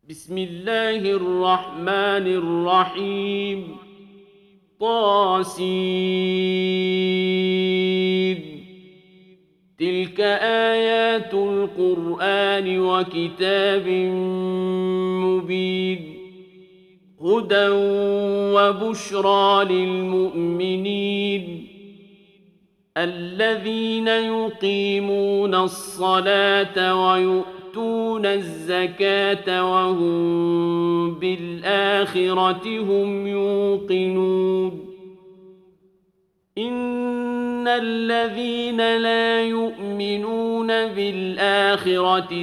بسم الله الرحمن الرحيم طاسين. تلك آيات القرآن وكتاب مبين، هدى وبشرى للمؤمنين الذين يقيمون الصلاة ويؤتون الزكاة وهم بالآخرة هم يوقنون. إن الذين لا يؤمنون بالآخرة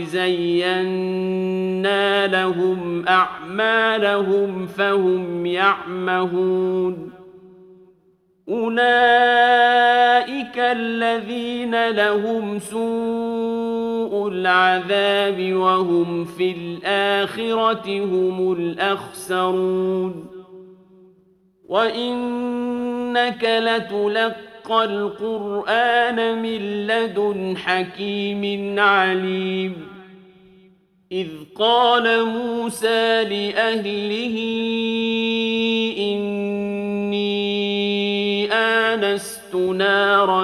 زينا لهم أعمالهم فهم يعمهون. أولئك الذين لهم سوء العذاب وهم في الآخرة هم الأخسرون. وإنك لتلقى القرآن من لدن حكيم عليم. إذ قال موسى لأهله إني آنست نارا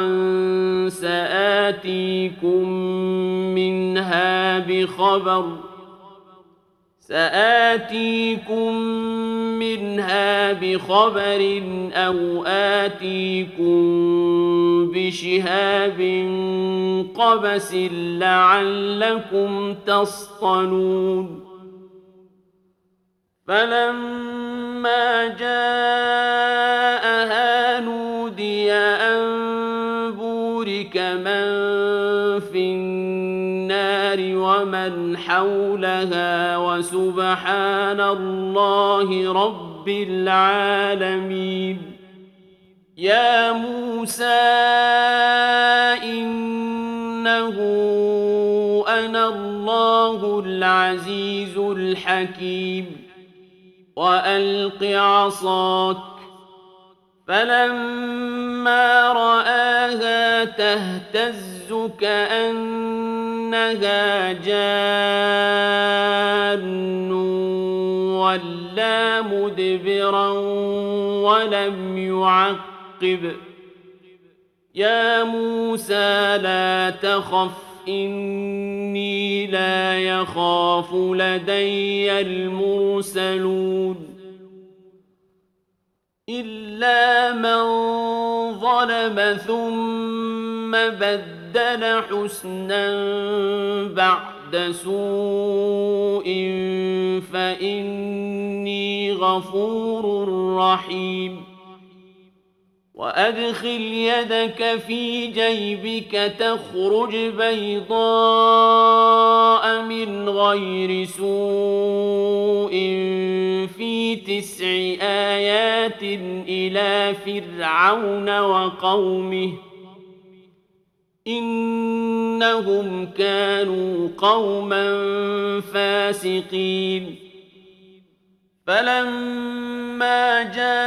سآتيكم منها بخبر أو آتيكم بشهاب قبس لعلكم تصطلون. فلما جاءها نودي أن بورك من في النار ومن حولها وسبحان الله رب العالمين. يا موسى إنه أنا الله العزيز الحكيم وألق عصاك. فلما رآها تهتز كأنها جان ولا مدبرا ولم يعقب. يا موسى لا تخف إني لا يخاف لدي المرسلون. إلا من ظلم ثم بدل حسنا بعد سوء فإني غفور رحيم. وأدخل يدك في جيبك تخرج بيضاء من غير سوء في 9 آيات إلى فرعون وقومه إنهم كانوا قوما فاسقين. فلما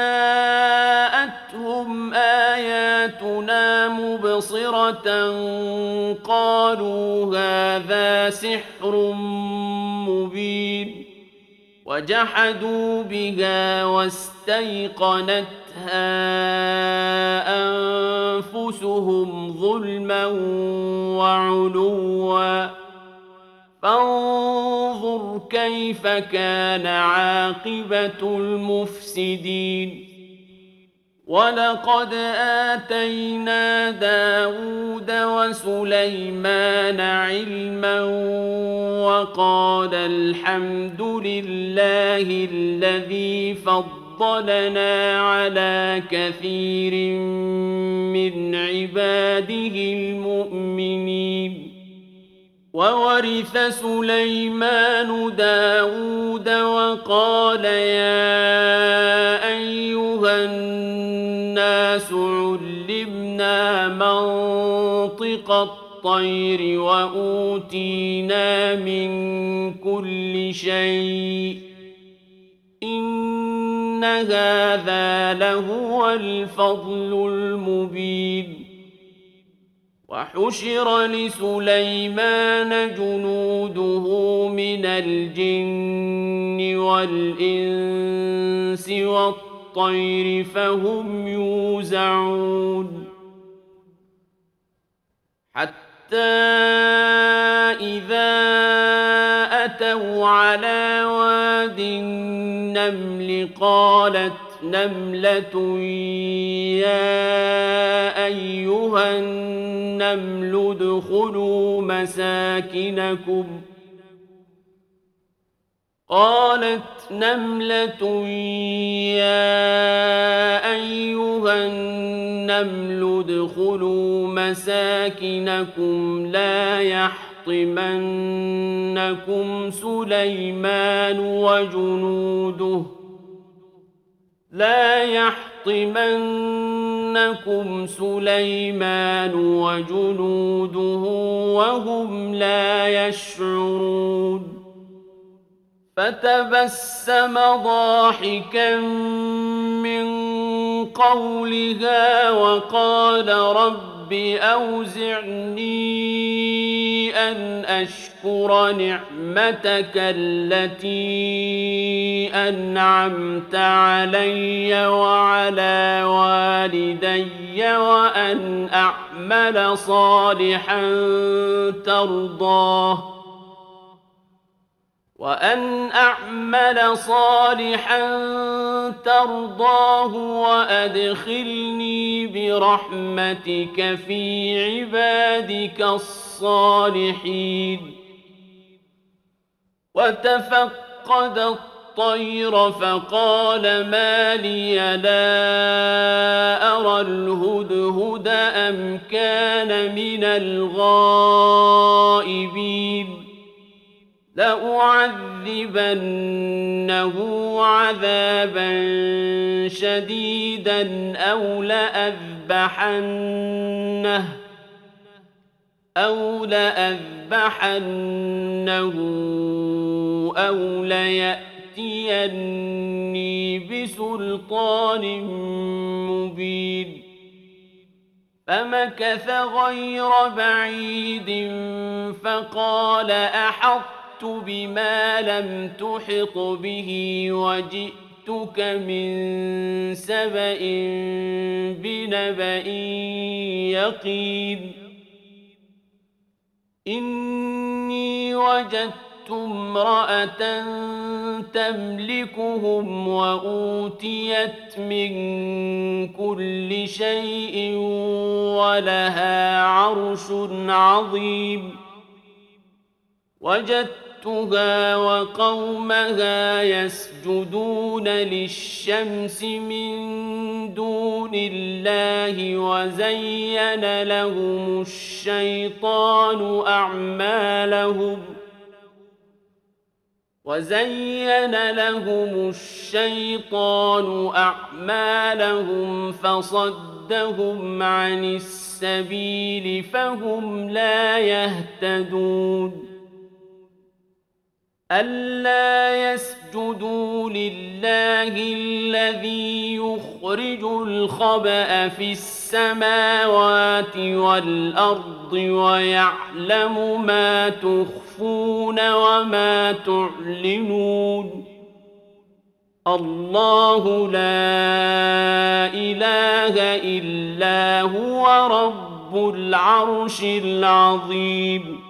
جاءتهم آياتنا مبصرة قالوا هذا سحر مبين. وجحدوا بها واستيقنتها أنفسهم ظلما وعلوا فانظر كيف كان عاقبة المفسدين. ولقد آتينا داود وسليمان علما وقال الحمد لله الذي فضلنا على كثير من عباده المؤمنين. وورث سليمان داود وقال يا أيها الناس علمنا منطق الطير وأوتينا من كل شيء إن هذا لهو الفضل المبين. وحشر لسليمان جنوده من الجن والإنس والطير فهم يوزعون حتى إذا أتوا على واد النمل قالت نملة يا أيها النمل ادخلوا مساكنكم لا يحطمنكم سليمان وجنوده وهم لا يشعرون فتبسم ضاحكا من قولها وقال رب أوزعني أن أشكر نعمتك التي أنعمت علي وعلى والدي وأن أعمل صالحا ترضاه وأدخلني برحمتك في عبادك الصالحين وتفقد الطير فقال ما لي لا أرى الهدهد أم كان من الغائبين لأعذبنه عذابا شديدا أو لأذبحنه أو ليأتيني بسلطان مبين فمكث غير بعيد فقال أحطت بما لم تحط به وجئتك من سبأ بنبأ يقين إني وجدت امرأة تملكهم وأوتيت من كل شيء ولها عرش عظيم وجدتها وقومها يسجدون للشمس من دون الله وزين لهم الشيطان أعمالهم فصدهم عن السبيل فهم لا يهتدون ألا يسجدوا لله الذي يخرج الخبأ في السماوات والأرض ويعلم ما تخفون وما تعلنون الله لا إله إلا هو رب العرش العظيم